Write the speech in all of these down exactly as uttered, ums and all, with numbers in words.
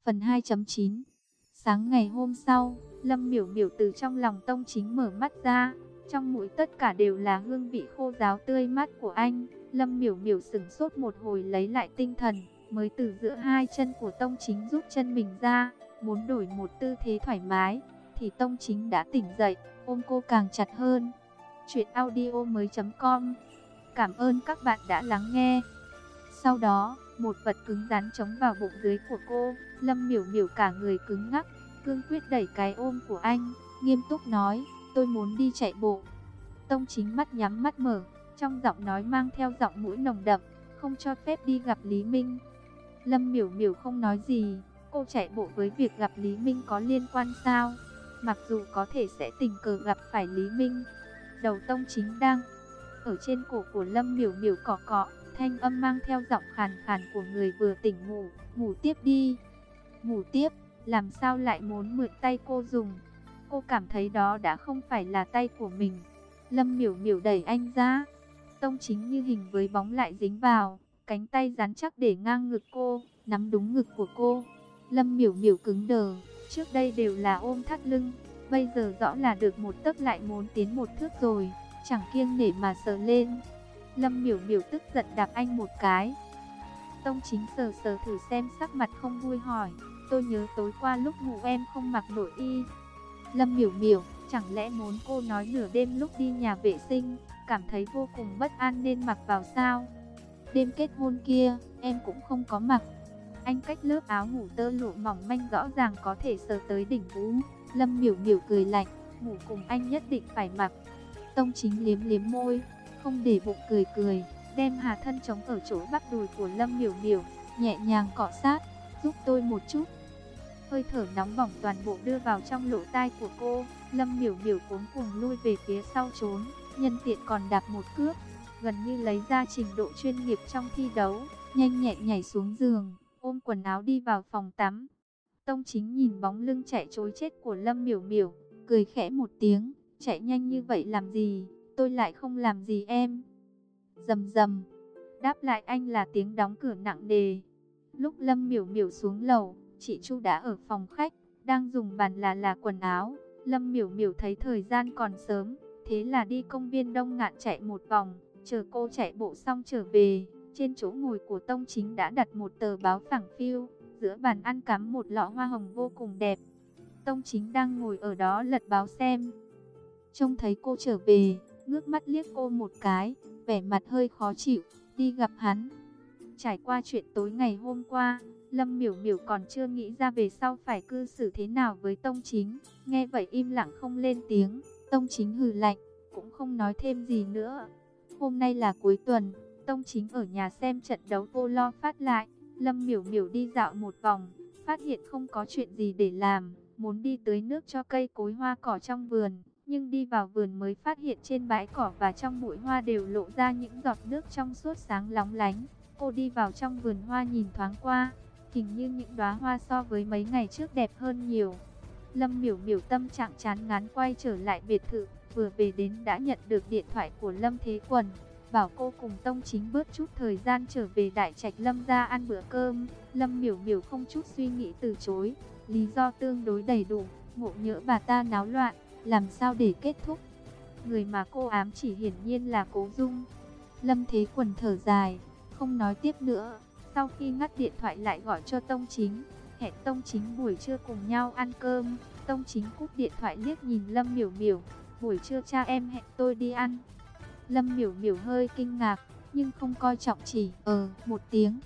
Phần hai chấm chín. Sáng ngày hôm sau, Lâm Miểu Miểu từ trong lòng Tông Chính mở mắt ra, trong mũi tất cả đều là hương vị khô ráo tươi mát của anh. Lâm Miểu Miểu sững sốt một hồi lấy lại tinh thần, mới từ giữa hai chân của Tông Chính rút chân mình ra, muốn đổi một tư thế thoải mái, thì Tông Chính đã tỉnh dậy, ôm cô càng chặt hơn. Chuyện audio mới chấm com. Cảm ơn các bạn đã lắng nghe. Sau đó, một vật cứng rắn chống vào bụng dưới của cô, Lâm Miểu Miểu cả người cứng ngắc, cương quyết đẩy cái ôm của anh, nghiêm túc nói, tôi muốn đi chạy bộ. Tông Chính mắt nhắm mắt mở, trong giọng nói mang theo giọng mũi nồng đậm, không cho phép đi gặp Lý Minh. Lâm Miểu Miểu không nói gì, cô chạy bộ với việc gặp Lý Minh có liên quan sao? Mặc dù có thể sẽ tình cờ gặp phải Lý Minh. Đầu Tông Chính đang ở trên cổ của Lâm Miểu Miểu cọ cọ, thanh âm mang theo giọng khàn khàn của người vừa tỉnh ngủ, ngủ tiếp đi. Ngủ tiếp, làm sao lại muốn mượn tay cô dùng? Cô cảm thấy đó đã không phải là tay của mình. Lâm Miểu Miểu đẩy anh ra. Tông Chính như hình với bóng lại dính vào, cánh tay rắn chắc để ngang ngực cô, nắm đúng ngực của cô. Lâm Miểu Miểu cứng đờ, trước đây đều là ôm thắt lưng, bây giờ rõ là được một tấc lại muốn tiến một thước rồi, chẳng kiêng nể mà sờ lên. Lâm Miểu Miểu tức giận đạp anh một cái. Tông Chính sờ sờ thử xem sắc mặt không vui hỏi, tôi nhớ tối qua lúc ngủ em không mặc nội y. Lâm Miểu Miểu, chẳng lẽ muốn cô nói nửa đêm lúc đi nhà vệ sinh, cảm thấy vô cùng bất an nên mặc vào sao? Đêm kết hôn kia, em cũng không có mặc. Anh cách lớp áo ngủ tơ lụa mỏng manh rõ ràng có thể sờ tới đỉnh vú. Lâm Miểu Miểu cười lạnh, ngủ cùng anh nhất định phải mặc. Tông Chính liếm liếm môi, không để bụng cười cười, đem hà thân chống ở chỗ bắp đùi của Lâm Miểu Miểu, nhẹ nhàng cọ sát, giúp tôi một chút. Hơi thở nóng bỏng toàn bộ đưa vào trong lỗ tai của cô, Lâm Miểu Miểu cuống cuồng lui về phía sau trốn, nhân tiện còn đạp một cước, gần như lấy ra trình độ chuyên nghiệp trong thi đấu, nhanh nhẹn nhảy xuống giường, ôm quần áo đi vào phòng tắm. Tông Chính nhìn bóng lưng chạy trối chết của Lâm Miểu Miểu, cười khẽ một tiếng, chạy nhanh như vậy làm gì, tôi lại không làm gì em. Rầm rầm, đáp lại anh là tiếng đóng cửa nặng nề. Lúc Lâm Miểu Miểu xuống lầu, chị Chu đã ở phòng khách, đang dùng bàn là là quần áo. Lâm Miểu Miểu thấy thời gian còn sớm, thế là đi công viên Đông Ngạn chạy một vòng, chờ cô chạy bộ xong trở về. Trên chỗ ngồi của Tông Chính đã đặt một tờ báo phẳng phiu, giữa bàn ăn cắm một lọ hoa hồng vô cùng đẹp. Tông Chính đang ngồi ở đó lật báo xem. Trông thấy cô trở về, ngước mắt liếc cô một cái, vẻ mặt hơi khó chịu, đi gặp hắn. Trải qua chuyện tối ngày hôm qua, Lâm Miểu Miểu còn chưa nghĩ ra về sau phải cư xử thế nào với Tông Chính. Nghe vậy im lặng không lên tiếng. Tông Chính hừ lạnh, cũng không nói thêm gì nữa. Hôm nay là cuối tuần, Tông Chính ở nhà xem trận đấu vô lo phát lại. Lâm Miểu Miểu đi dạo một vòng, phát hiện không có chuyện gì để làm, muốn đi tưới nước cho cây cối hoa cỏ trong vườn. Nhưng đi vào vườn mới phát hiện trên bãi cỏ và trong bụi hoa đều lộ ra những giọt nước trong suốt sáng lóng lánh. Cô đi vào trong vườn hoa nhìn thoáng qua, hình như những đóa hoa so với mấy ngày trước đẹp hơn nhiều. Lâm Miểu Miểu tâm trạng chán ngán quay trở lại biệt thự, vừa về đến đã nhận được điện thoại của Lâm Thế Quần, bảo cô cùng Tông Chính bớt chút thời gian trở về Đại Trạch Lâm gia ăn bữa cơm. Lâm Miểu Miểu không chút suy nghĩ từ chối, lý do tương đối đầy đủ, ngộ nhỡ bà ta náo loạn, làm sao để kết thúc. Người mà cô ám chỉ hiển nhiên là Cố Dung. Lâm Thế Quần thở dài, không nói tiếp nữa. Sau khi ngắt điện thoại lại gọi cho Tông Chính, hẹn Tông Chính buổi trưa cùng nhau ăn cơm. Tông Chính cúp điện thoại liếc nhìn Lâm Miểu Miểu, buổi trưa cha em hẹn tôi đi ăn. Lâm Miểu Miểu hơi kinh ngạc, nhưng không coi trọng, chỉ ờ một tiếng.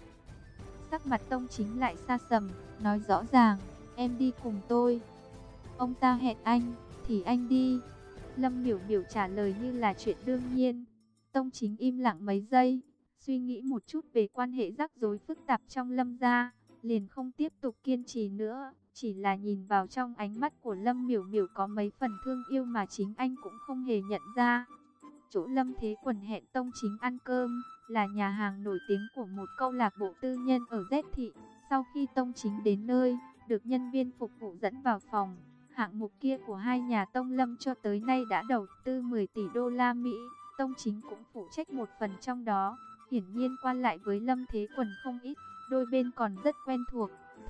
Sắc mặt Tông Chính lại xa sầm, nói rõ ràng, em đi cùng tôi. Ông ta hẹn anh, thì anh đi. Lâm Miểu Miểu trả lời như là chuyện đương nhiên. Tông Chính im lặng mấy giây, suy nghĩ một chút về quan hệ rắc rối phức tạp trong Lâm gia, liền không tiếp tục kiên trì nữa, chỉ là nhìn vào trong ánh mắt của Lâm Miểu Miểu có mấy phần thương yêu mà chính anh cũng không hề nhận ra. Chỗ Lâm Thế Quần hẹn Tông Chính ăn cơm là nhà hàng nổi tiếng của một câu lạc bộ tư nhân ở Z thị. Sau khi Tông Chính đến nơi, được nhân viên phục vụ dẫn vào phòng. Hạng mục kia của hai nhà Tông Lâm cho tới nay đã đầu tư mười tỷ đô la Mỹ, Tông Chính cũng phụ trách một phần trong đó. Hiển nhiên qua lại với Lâm Thế Quần không ít, đôi bên còn rất quen thuộc.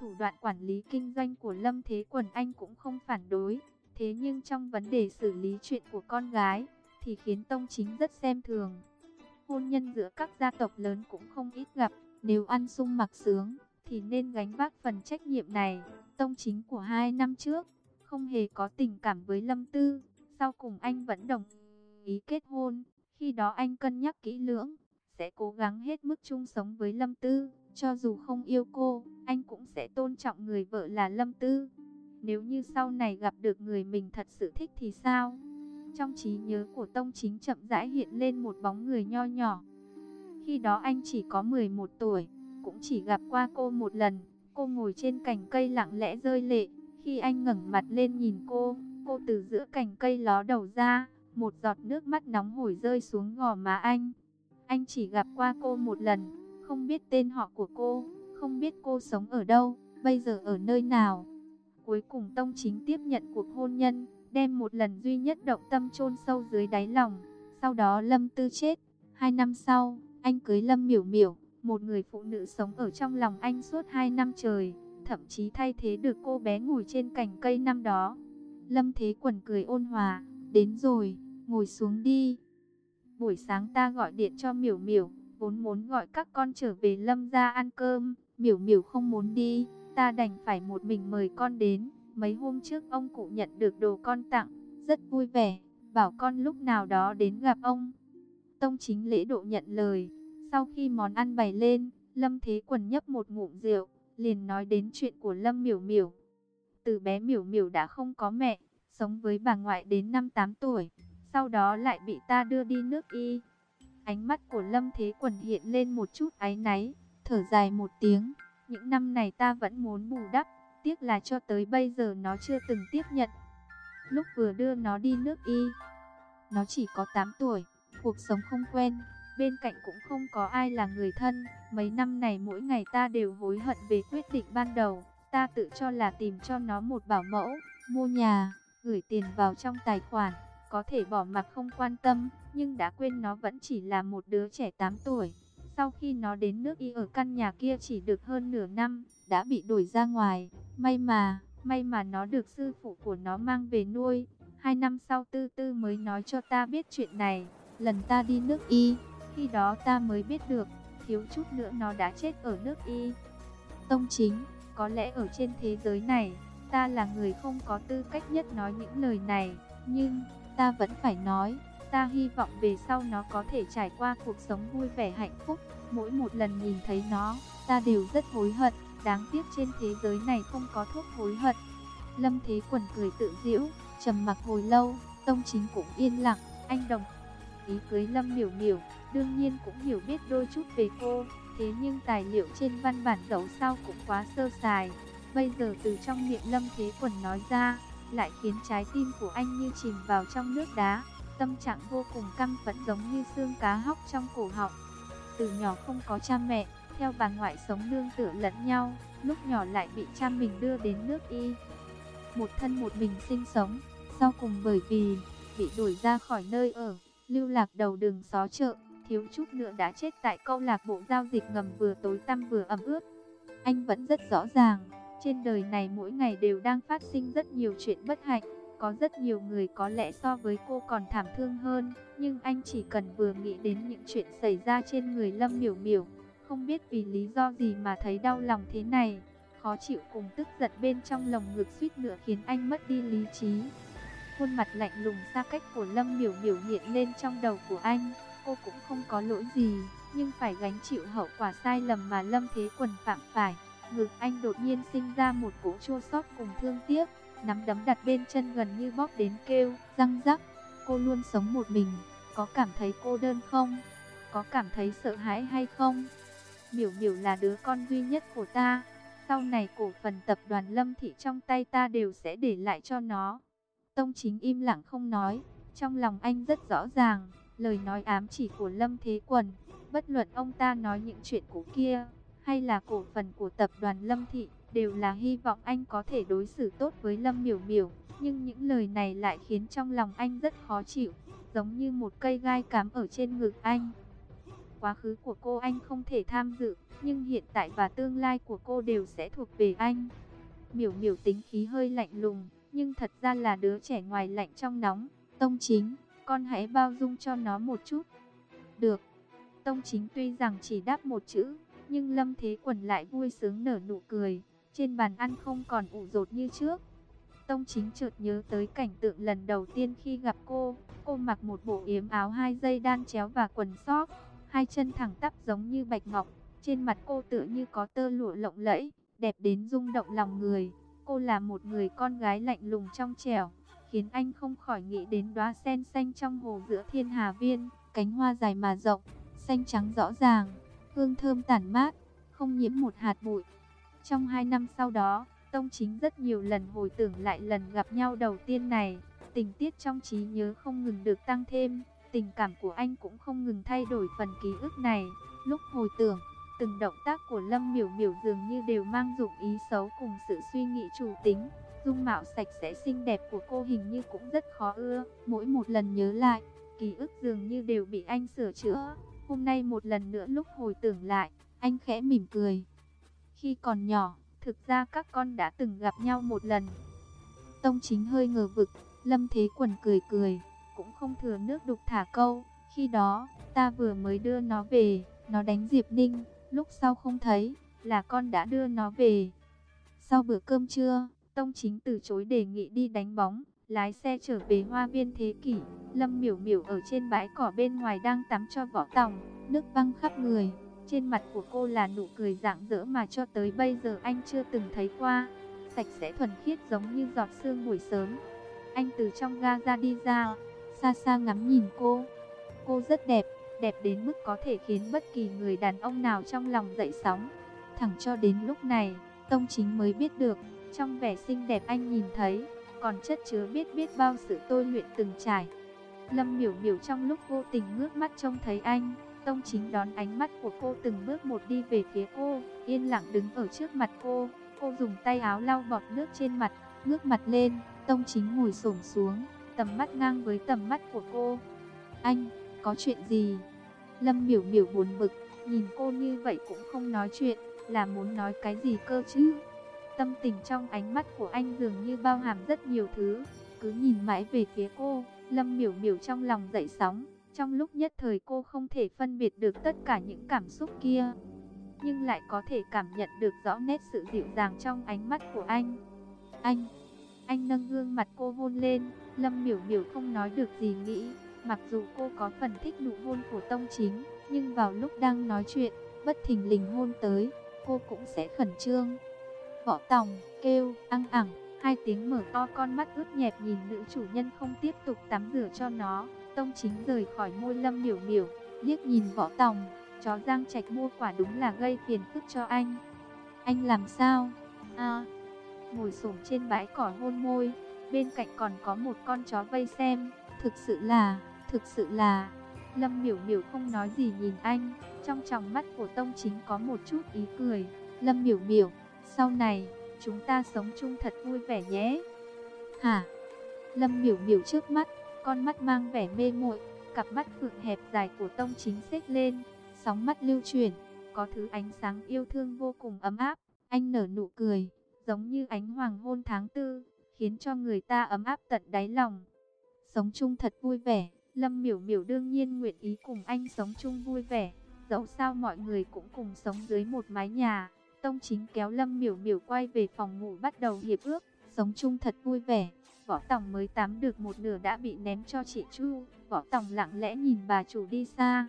thủ đoạn quản lý kinh doanh của Lâm Thế Quần anh cũng không phản đối. Thế nhưng trong vấn đề xử lý chuyện của con gái thì khiến Tông Chính rất xem thường. Hôn nhân giữa các gia tộc lớn cũng không ít gặp, nếu ăn sung mặc sướng thì nên gánh vác phần trách nhiệm này. Tông Chính của hai năm trước không hề có tình cảm với Lâm Tư, sau cùng anh vẫn đồng ý kết hôn. Khi đó anh cân nhắc kỹ lưỡng, sẽ cố gắng hết mức chung sống với Lâm Tư, cho dù không yêu cô, anh cũng sẽ tôn trọng người vợ là Lâm Tư. Nếu như sau này gặp được người mình thật sự thích thì sao? Trong trí nhớ của Tông Chính chậm rãi hiện lên một bóng người nho nhỏ. Khi đó anh chỉ có mười một tuổi, cũng chỉ gặp qua cô một lần. Cô ngồi trên cành cây lặng lẽ rơi lệ. Khi anh ngẩng mặt lên nhìn cô, cô từ giữa cành cây ló đầu ra, một giọt nước mắt nóng hổi rơi xuống gò má anh. Anh chỉ gặp qua cô một lần, không biết tên họ của cô, không biết cô sống ở đâu, bây giờ ở nơi nào. Cuối cùng Tông Chính tiếp nhận cuộc hôn nhân, đem một lần duy nhất động tâm chôn sâu dưới đáy lòng. Sau đó Lâm Tư chết. Hai năm sau, anh cưới Lâm Miểu Miểu, một người phụ nữ sống ở trong lòng anh suốt hai năm trời, thậm chí thay thế được cô bé ngồi trên cành cây năm đó. Lâm Thế Quần cười ôn hòa, đến rồi, ngồi xuống đi. Buổi sáng ta gọi điện cho Miểu Miểu, vốn muốn gọi các con trở về Lâm gia ăn cơm. Miểu Miểu không muốn đi, ta đành phải một mình mời con đến. Mấy hôm trước ông cụ nhận được đồ con tặng, rất vui vẻ, bảo con lúc nào đó đến gặp ông. Tông Chính lễ độ nhận lời. Sau khi món ăn bày lên, Lâm Thế Quần nhấp một ngụm rượu, liền nói đến chuyện của Lâm Miểu Miểu. Từ bé Miểu Miểu đã không có mẹ, sống với bà ngoại đến năm tám tuổi, sau đó lại bị ta đưa đi nước Y. Ánh mắt của Lâm Thế Quần hiện lên một chút áy náy, thở dài một tiếng. Những năm này ta vẫn muốn bù đắp, tiếc là cho tới bây giờ nó chưa từng tiếp nhận. Lúc vừa đưa nó đi nước Y, nó chỉ có tám tuổi, cuộc sống không quen, bên cạnh cũng không có ai là người thân. Mấy năm này mỗi ngày ta đều hối hận về quyết định ban đầu. Ta tự cho là tìm cho nó một bảo mẫu, mua nhà, gửi tiền vào trong tài khoản, có thể bỏ mặc không quan tâm, nhưng đã quên nó vẫn chỉ là một đứa trẻ tám tuổi. Sau khi nó đến nước Y ở căn nhà kia chỉ được hơn nửa năm, đã bị đuổi ra ngoài. May mà, may mà nó được sư phụ của nó mang về nuôi. Hai năm sau Tư Tư mới nói cho ta biết chuyện này. Lần ta đi nước Y, khi đó ta mới biết được, thiếu chút nữa nó đã chết ở nước Y. Tông Chính, có lẽ ở trên thế giới này, ta là người không có tư cách nhất nói những lời này, nhưng ta vẫn phải nói. Ta hy vọng về sau nó có thể trải qua cuộc sống vui vẻ hạnh phúc. Mỗi một lần nhìn thấy nó, ta đều rất hối hận. Đáng tiếc trên thế giới này không có thuốc hối hận. Lâm Thế Quần cười tự giễu, trầm mặc hồi lâu. Tông Chính cũng yên lặng. Anh đồng ý cưới Lâm Miểu Miểu, đương nhiên cũng hiểu biết đôi chút về cô. Thế nhưng tài liệu trên văn bản dẫu sao cũng quá sơ sài. Bây giờ từ trong miệng Lâm Thế Quần nói ra, lại khiến trái tim của anh như chìm vào trong nước đá. Tâm trạng vô cùng căm phẫn, giống như xương cá hóc trong cổ họng. Từ nhỏ không có cha mẹ, theo bà ngoại sống nương tựa lẫn nhau, lúc nhỏ lại bị cha mình đưa đến nước Y. Một thân một mình sinh sống, sau cùng bởi vì bị đuổi ra khỏi nơi ở, lưu lạc đầu đường xó chợ, thiếu chút nữa đã chết tại câu lạc bộ giao dịch ngầm vừa tối tăm vừa ẩm ướt. Anh vẫn rất rõ ràng, trên đời này mỗi ngày đều đang phát sinh rất nhiều chuyện bất hạnh. Có rất nhiều người có lẽ so với cô còn thảm thương hơn, nhưng anh chỉ cần vừa nghĩ đến những chuyện xảy ra trên người Lâm Miểu Miểu, không biết vì lý do gì mà thấy đau lòng thế này, khó chịu cùng tức giận bên trong lồng ngực suýt nữa khiến anh mất đi lý trí. Khuôn mặt lạnh lùng xa cách của Lâm Miểu Miểu hiện lên trong đầu của anh. Cô cũng không có lỗi gì, nhưng phải gánh chịu hậu quả sai lầm mà Lâm Thế Quần phạm phải. Ngực anh đột nhiên sinh ra một cỗ chua xót cùng thương tiếc. Nắm đấm đặt bên chân gần như bóp đến kêu răng rắc. Cô luôn sống một mình, có cảm thấy cô đơn không? Có cảm thấy sợ hãi hay không? Miểu Miểu là đứa con duy nhất của ta, sau này cổ phần tập đoàn Lâm Thị trong tay ta đều sẽ để lại cho nó. Tông Chính im lặng không nói, trong lòng anh rất rõ ràng, lời nói ám chỉ của Lâm Thế Quần, bất luận ông ta nói những chuyện cũ kia, hay là cổ phần của tập đoàn Lâm Thị, đều là hy vọng anh có thể đối xử tốt với Lâm Miểu Miểu. Nhưng những lời này lại khiến trong lòng anh rất khó chịu, giống như một cây gai cắm ở trên ngực anh. quá khứ của cô anh không thể tham dự, nhưng hiện tại và tương lai của cô đều sẽ thuộc về anh. Miểu Miểu tính khí hơi lạnh lùng, nhưng thật ra là đứa trẻ ngoài lạnh trong nóng. Tông Chính, con hãy bao dung cho nó một chút. Được. Tông Chính tuy rằng chỉ đáp một chữ, nhưng Lâm Thế Quần lại vui sướng nở nụ cười. Trên bàn ăn không còn ủ rột như trước. Tông Chính chợt nhớ tới cảnh tượng lần đầu tiên khi gặp cô. Cô mặc một bộ yếm áo hai dây đan chéo và quần sóc, hai chân thẳng tắp giống như bạch ngọc. Trên mặt cô tựa như có tơ lụa lộng lẫy, đẹp đến rung động lòng người. Cô là một người con gái lạnh lùng trong trẻo, khiến anh không khỏi nghĩ đến đóa sen xanh trong hồ giữa thiên hà viên. Cánh hoa dài mà rộng, xanh trắng rõ ràng, hương thơm tản mát, không nhiễm một hạt bụi. Trong hai năm sau đó, Tông Chính rất nhiều lần hồi tưởng lại lần gặp nhau đầu tiên này. Tình tiết trong trí nhớ không ngừng được tăng thêm, tình cảm của anh cũng không ngừng thay đổi phần ký ức này. Lúc hồi tưởng, từng động tác của Lâm Miểu Miểu dường như đều mang dụng ý xấu cùng sự suy nghĩ chủ tính. Dung mạo sạch sẽ xinh đẹp của cô hình như cũng rất khó ưa. Mỗi một lần nhớ lại, ký ức dường như đều bị anh sửa chữa. Hôm nay một lần nữa lúc hồi tưởng lại, anh khẽ mỉm cười. Khi còn nhỏ, thực ra các con đã từng gặp nhau một lần. Tông Chính hơi ngờ vực, Lâm Thế Quần cười cười, cũng không thừa nước đục thả câu. Khi đó, ta vừa mới đưa nó về, nó đánh Diệp Ninh, lúc sau không thấy, là con đã đưa nó về. Sau bữa cơm trưa, Tông Chính từ chối đề nghị đi đánh bóng, lái xe trở về Hoa Viên Thế Kỷ. Lâm Miểu Miểu ở trên bãi cỏ bên ngoài đang tắm cho Võ Tòng, nước văng khắp người. Trên mặt của cô là nụ cười rạng rỡ mà cho tới bây giờ anh chưa từng thấy qua, sạch sẽ thuần khiết giống như giọt sương buổi sớm. Anh từ trong ga ra đi ra, xa xa ngắm nhìn cô. Cô rất đẹp, đẹp đến mức có thể khiến bất kỳ người đàn ông nào trong lòng dậy sóng. Thẳng cho đến lúc này, Tông Chính mới biết được, trong vẻ xinh đẹp anh nhìn thấy, còn chất chứa biết biết bao sự tôi luyện từng trải. Lâm Miểu Miểu trong lúc vô tình ngước mắt trông thấy anh, Tông Chính đón ánh mắt của cô từng bước một đi về phía cô, yên lặng đứng ở trước mặt cô. Cô dùng tay áo lau bọt nước trên mặt, ngước mặt lên, Tông Chính ngồi xổm xuống, tầm mắt ngang với tầm mắt của cô. Anh, có chuyện gì? Lâm Miểu Miểu buồn bực, nhìn cô như vậy cũng không nói chuyện, là muốn nói cái gì cơ chứ? Tâm tình trong ánh mắt của anh dường như bao hàm rất nhiều thứ, cứ nhìn mãi về phía cô. Lâm Miểu Miểu trong lòng dậy sóng, trong lúc nhất thời cô không thể phân biệt được tất cả những cảm xúc kia, nhưng lại có thể cảm nhận được rõ nét sự dịu dàng trong ánh mắt của anh. Anh, anh nâng gương mặt cô hôn lên. Lâm Miểu Miểu không nói được gì nghĩ, mặc dù cô có phần thích nụ hôn của Tông Chính, nhưng vào lúc đang nói chuyện, bất thình lình hôn tới, cô cũng sẽ khẩn trương. Võ Tòng kêu ăng ẳng, hai tiếng mở to con mắt ướt nhẹp nhìn nữ chủ nhân không tiếp tục tắm rửa cho nó. Tông Chính rời khỏi môi Lâm Miểu Miểu, liếc nhìn Võ Tòng, chó Giang Trạch mua quả đúng là gây phiền phức cho anh. Anh làm sao? À, ngồi xổm trên bãi cỏ hôn môi, bên cạnh còn có một con chó vây xem. Thực sự là, thực sự là. Lâm Miểu Miểu không nói gì nhìn anh, trong tròng mắt của Tông Chính có một chút ý cười. Lâm Miểu Miểu, sau này, chúng ta sống chung thật vui vẻ nhé. Hả? Lâm Miểu Miểu trước mắt, con mắt mang vẻ mê muội, cặp mắt phượng hẹp dài của Tông Chính xếch lên, sóng mắt lưu chuyển, có thứ ánh sáng yêu thương vô cùng ấm áp. Anh nở nụ cười, giống như ánh hoàng hôn tháng tư, khiến cho người ta ấm áp tận đáy lòng. Sống chung thật vui vẻ, Lâm Miểu Miểu đương nhiên nguyện ý cùng anh sống chung vui vẻ, dẫu sao mọi người cũng cùng sống dưới một mái nhà. Tông Chính kéo Lâm Miểu Miểu quay về phòng ngủ bắt đầu hiệp ước, sống chung thật vui vẻ. Võ Tòng mới tắm được một nửa đã bị ném cho chị Chu. Võ Tòng lặng lẽ nhìn bà chủ đi xa,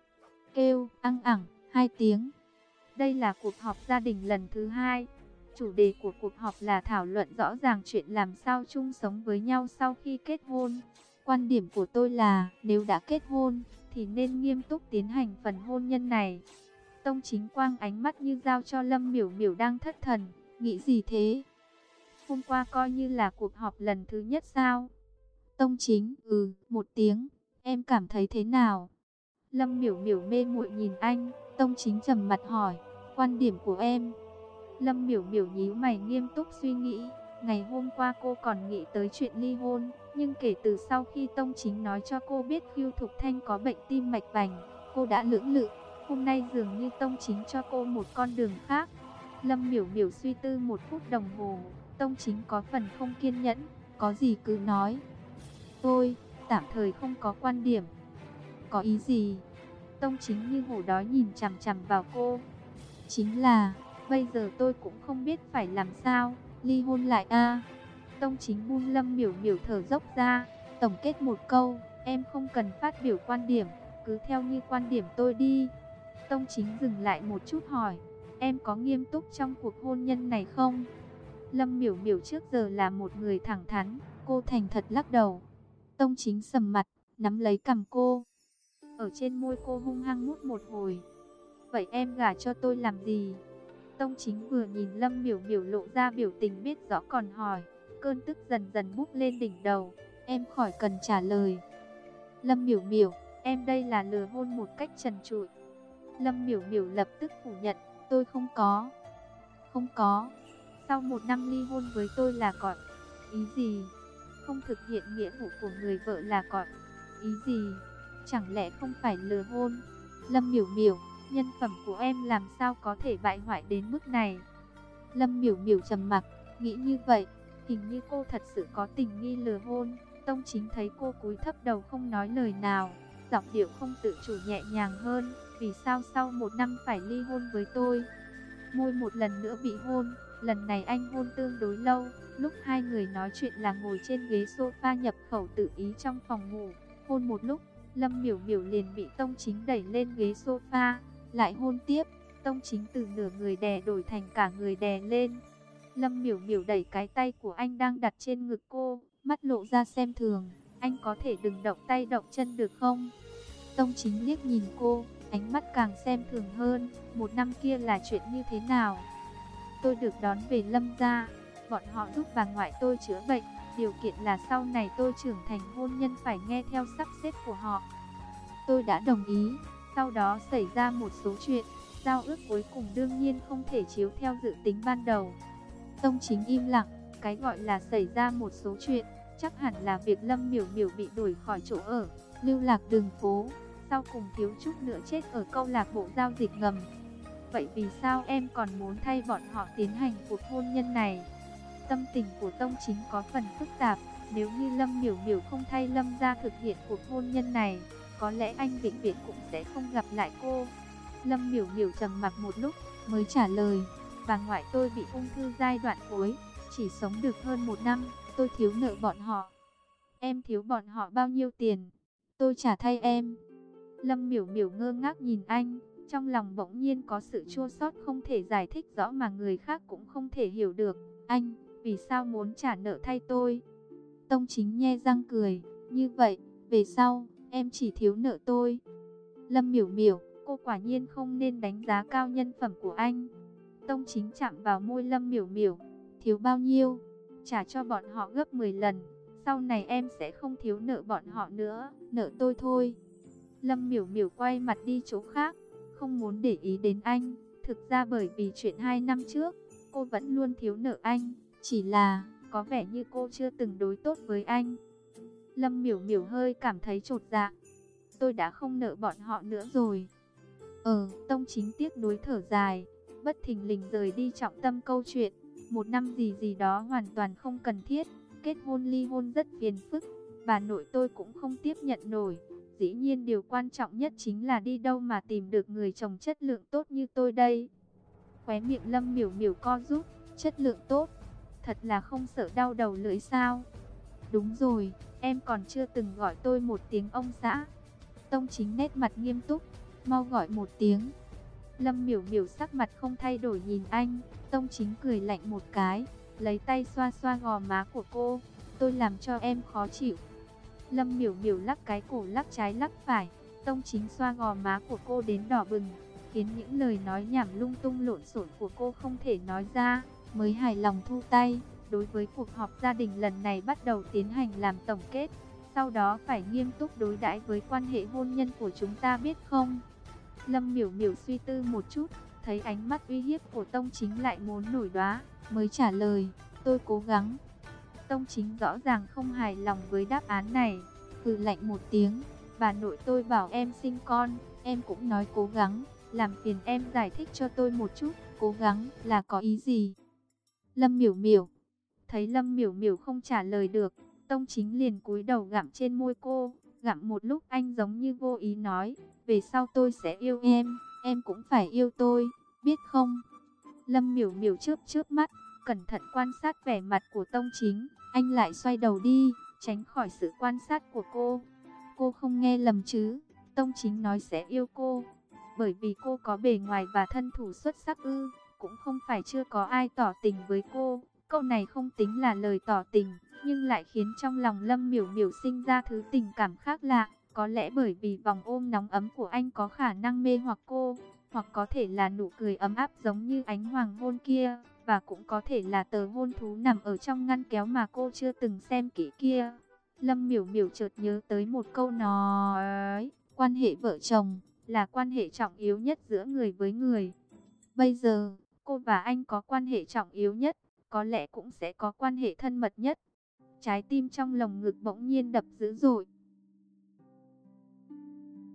kêu ăng ẳng hai tiếng. Đây là cuộc họp gia đình lần thứ hai. Chủ đề của cuộc họp là thảo luận rõ ràng chuyện làm sao chung sống với nhau sau khi kết hôn. Quan điểm của tôi là nếu đã kết hôn thì nên nghiêm túc tiến hành phần hôn nhân này. Tông Chính quang ánh mắt như giao cho Lâm Miểu Miểu đang thất thần. Nghĩ gì thế? Hôm qua coi như là cuộc họp lần thứ nhất sao? Tông Chính, ừ, một tiếng. Em cảm thấy thế nào? Lâm Miểu Miểu mê muội nhìn anh. Tông Chính trầm mặt hỏi, quan điểm của em. Lâm Miểu Miểu nhíu mày nghiêm túc suy nghĩ. Ngày hôm qua cô còn nghĩ tới chuyện ly hôn, nhưng kể từ sau khi Tông Chính nói cho cô biết Khưu Thục Thanh có bệnh tim mạch vành, cô đã lưỡng lự. Hôm nay dường như Tông Chính cho cô một con đường khác. Lâm Miểu Miểu suy tư một phút đồng hồ, Tông Chính có phần không kiên nhẫn, có gì cứ nói. Tôi, tạm thời không có quan điểm. Có ý gì? Tông Chính như hổ đói nhìn chằm chằm vào cô. Chính là, bây giờ tôi cũng không biết phải làm sao, ly hôn lại a. Tông Chính buông Lâm Miểu Miểu thở dốc ra, tổng kết một câu, em không cần phát biểu quan điểm, cứ theo như quan điểm tôi đi. Tông Chính dừng lại một chút hỏi, em có nghiêm túc trong cuộc hôn nhân này không? Lâm Miểu Miểu trước giờ là một người thẳng thắn, cô thành thật lắc đầu. Tông Chính sầm mặt, nắm lấy cằm cô. Ở trên môi cô hung hăng mút một hồi. Vậy em gả cho tôi làm gì? Tông Chính vừa nhìn Lâm Miểu Miểu lộ ra biểu tình biết rõ còn hỏi. Cơn tức dần dần bốc lên đỉnh đầu. Em khỏi cần trả lời. Lâm Miểu Miểu, em đây là lừa hôn một cách trần trụi. Lâm Miểu Miểu lập tức phủ nhận. Tôi không có. Không có. Sau một năm ly hôn với tôi là có ý gì? Không thực hiện nghĩa vụ của người vợ là có ý gì? Chẳng lẽ không phải lừa hôn? Lâm Miểu Miểu, nhân phẩm của em làm sao có thể bại hoại đến mức này? Lâm Miểu Miểu trầm mặc, nghĩ như vậy, hình như cô thật sự có tình nghi lừa hôn. Tông Chính thấy cô cúi thấp đầu không nói lời nào, giọng điệu không tự chủ nhẹ nhàng hơn. Vì sao sau một năm phải ly hôn với tôi? Môi một lần nữa bị hôn, lần này anh hôn tương đối lâu. Lúc hai người nói chuyện là ngồi trên ghế sofa nhập khẩu tự ý trong phòng ngủ. Hôn một lúc, Lâm Miểu Miểu liền bị Tông Chính đẩy lên ghế sofa, lại hôn tiếp. Tông Chính từ nửa người đè đổi thành cả người đè lên. Lâm Miểu Miểu đẩy cái tay của anh đang đặt trên ngực cô, mắt lộ ra xem thường. Anh có thể đừng động tay động chân được không? Tông Chính liếc nhìn cô, ánh mắt càng xem thường hơn. Một năm kia là chuyện như thế nào? Tôi được đón về Lâm gia, bọn họ giúp bà ngoại tôi chữa bệnh. Điều kiện là sau này tôi trưởng thành hôn nhân phải nghe theo sắp xếp của họ. Tôi đã đồng ý. Sau đó xảy ra một số chuyện, giao ước cuối cùng đương nhiên không thể chiếu theo dự tính ban đầu. Tông Chính im lặng, cái gọi là xảy ra một số chuyện, chắc hẳn là việc Lâm Miểu Miểu bị đuổi khỏi chỗ ở, lưu lạc đường phố, sau cùng thiếu chút nữa chết ở câu lạc bộ giao dịch ngầm. Vậy vì sao em còn muốn thay bọn họ tiến hành cuộc hôn nhân này? Tâm tình của Tông Chính có phần phức tạp. Nếu như Lâm Miểu Miểu không thay Lâm gia thực hiện cuộc hôn nhân này, có lẽ anh vĩnh viễn cũng sẽ không gặp lại cô. Lâm Miểu Miểu trầm mặc một lúc mới trả lời, bà ngoại tôi bị ung thư giai đoạn cuối, chỉ sống được hơn một năm, tôi thiếu nợ bọn họ. Em thiếu bọn họ bao nhiêu tiền? Tôi trả thay em. Lâm Miểu Miểu ngơ ngác nhìn anh, trong lòng bỗng nhiên có sự chua xót không thể giải thích rõ mà người khác cũng không thể hiểu được. Anh, vì sao muốn trả nợ thay tôi? Tông Chính nhe răng cười, như vậy, về sau, em chỉ thiếu nợ tôi. Lâm Miểu Miểu, cô quả nhiên không nên đánh giá cao nhân phẩm của anh. Tông Chính chạm vào môi Lâm Miểu Miểu, thiếu bao nhiêu? Trả cho bọn họ gấp mười lần, sau này em sẽ không thiếu nợ bọn họ nữa, nợ tôi thôi. Lâm Miểu Miểu quay mặt đi chỗ khác, không muốn để ý đến anh. Thực ra bởi vì chuyện hai năm trước, cô vẫn luôn thiếu nợ anh, chỉ là có vẻ như cô chưa từng đối tốt với anh. Lâm Miểu Miểu hơi cảm thấy chột dạ. Tôi đã không nợ bọn họ nữa rồi. Ờ, Tông Chính tiếc nuối thở dài, bất thình lình rời đi trọng tâm câu chuyện. Một năm gì gì đó hoàn toàn không cần thiết, kết hôn ly hôn rất phiền phức, bà nội tôi cũng không tiếp nhận nổi. Dĩ nhiên điều quan trọng nhất chính là đi đâu mà tìm được người chồng chất lượng tốt như tôi đây. Khóe miệng Lâm Miểu Miểu co rút, chất lượng tốt, thật là không sợ đau đầu lưỡi sao? Đúng rồi, em còn chưa từng gọi tôi một tiếng ông xã. Tông Chính nét mặt nghiêm túc, mau gọi một tiếng. Lâm Miểu Miểu sắc mặt không thay đổi nhìn anh. Tông Chính cười lạnh một cái, lấy tay xoa xoa gò má của cô. Tôi làm cho em khó chịu. Lâm Miểu Miểu lắc cái cổ lắc trái lắc phải. Tông Chính xoa gò má của cô đến đỏ bừng, khiến những lời nói nhảm lung tung lộn xộn của cô không thể nói ra, mới hài lòng thu tay. Đối với cuộc họp gia đình lần này bắt đầu tiến hành làm tổng kết, sau đó phải nghiêm túc đối đãi với quan hệ hôn nhân của chúng ta biết không? Lâm Miểu Miểu suy tư một chút, thấy ánh mắt uy hiếp của Tông Chính lại muốn nổi đoá, mới trả lời, tôi cố gắng. Tông Chính rõ ràng không hài lòng với đáp án này, hừ lạnh một tiếng, bà nội tôi bảo em sinh con, em cũng nói cố gắng, làm phiền em giải thích cho tôi một chút, cố gắng là có ý gì? Lâm Miểu Miểu. Thấy Lâm Miểu Miểu không trả lời được, Tông Chính liền cúi đầu gặm trên môi cô, gặm một lúc anh giống như vô ý nói, về sau tôi sẽ yêu em, em cũng phải yêu tôi, biết không? Lâm Miểu Miểu chớp chớp mắt, cẩn thận quan sát vẻ mặt của Tông Chính, anh lại xoay đầu đi, tránh khỏi sự quan sát của cô. Cô không nghe lầm chứ? Tông Chính nói sẽ yêu cô, bởi vì cô có bề ngoài và thân thủ xuất sắc ư? Cũng không phải chưa có ai tỏ tình với cô. Câu này không tính là lời tỏ tình, nhưng lại khiến trong lòng Lâm Miểu Miểu sinh ra thứ tình cảm khác lạ. Có lẽ bởi vì vòng ôm nóng ấm của anh có khả năng mê hoặc cô, hoặc có thể là nụ cười ấm áp giống như ánh hoàng hôn kia, và cũng có thể là tờ hôn thú nằm ở trong ngăn kéo mà cô chưa từng xem kỹ kia. Lâm Miểu Miểu chợt nhớ tới một câu nói, quan hệ vợ chồng là quan hệ trọng yếu nhất giữa người với người. Bây giờ, cô và anh có quan hệ trọng yếu nhất, có lẽ cũng sẽ có quan hệ thân mật nhất. Trái tim trong lồng ngực bỗng nhiên đập dữ dội,